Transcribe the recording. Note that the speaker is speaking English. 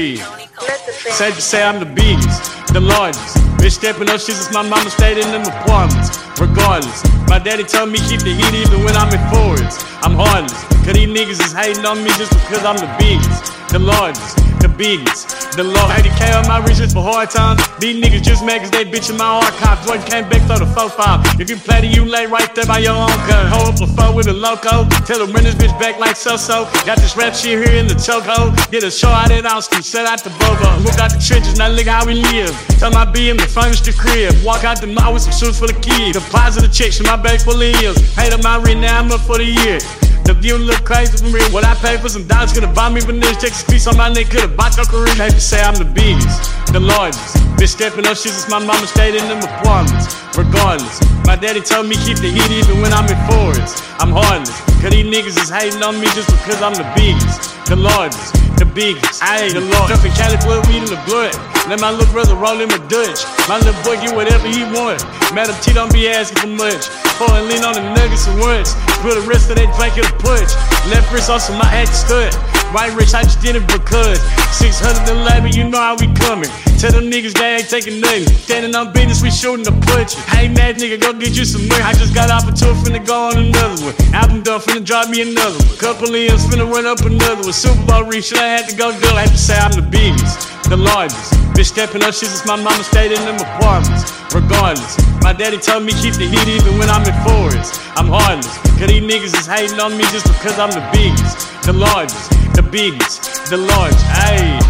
ayy. Safe to say I'm the biggest, the largest. Bitch stepping up shit since my mama stayed in them apartments. Regardless, my daddy told me keep the heat even when I'm in forwards. I'm heartless, cause these niggas is hating on me just because I'm the biggest, the largest, the biggest, the Lord. 80K on my riches for hard times. These niggas just mad cause they bitchin' my archives. Jordan came back for the 4-5. If you play the you lay right there by your own gun. Hold up a phone with a loco. Tell them run this bitch back like so-so. Got this rap shit here in the chokehold. Get a show out at Austin, set out the Bobo. Look out the trenches, now look how we live. Tell my BM to furnish the crib. Walk out the mall with some shoes for the kids. Deposit the checks in my bank full of years. Paid up my rent, now I'm up for the year. The view look crazy for me. What I pay for some dollars could've bought me vanilla. Take a piece on my neck, could've bought your career. They say I'm the biggest, the largest. Bitch stepping up shit since my mama stayed in them apartments. Regardless, my daddy told me keep the heat even when I'm in forwards. I'm heartless, cause these niggas is hating on me just because I'm the biggest, the largest, the biggest. I ain't the Lord. Dumping Cali blood, weed in the blood. Let my little brother roll him a Dutch. My little boy get whatever he want. Madam T don't be asking for much. Pour and lean on the nuggets and once. Put the rest of that drink in a punch. Left wrist on some my hat stud. Right rich, I just did it because 611, you know how we coming. Tell them niggas they ain't taking nothing. Standing on business, we shooting the punch. Hey mad nigga, go get you some money. I just got off a tour, finna go on another one. Album done, finna drop me another one. Couple M's, finna run up another one. Super Bowl reach, I had to go do. I had to say I'm the biggest, the largest. Bitch stepping up shit since my mama stayed in them apartments. Regardless, my daddy told me keep the heat even when I'm in forwards. I'm heartless, cause these niggas is hating on me just because I'm the biggest, the largest, the biggest, the large, ayy.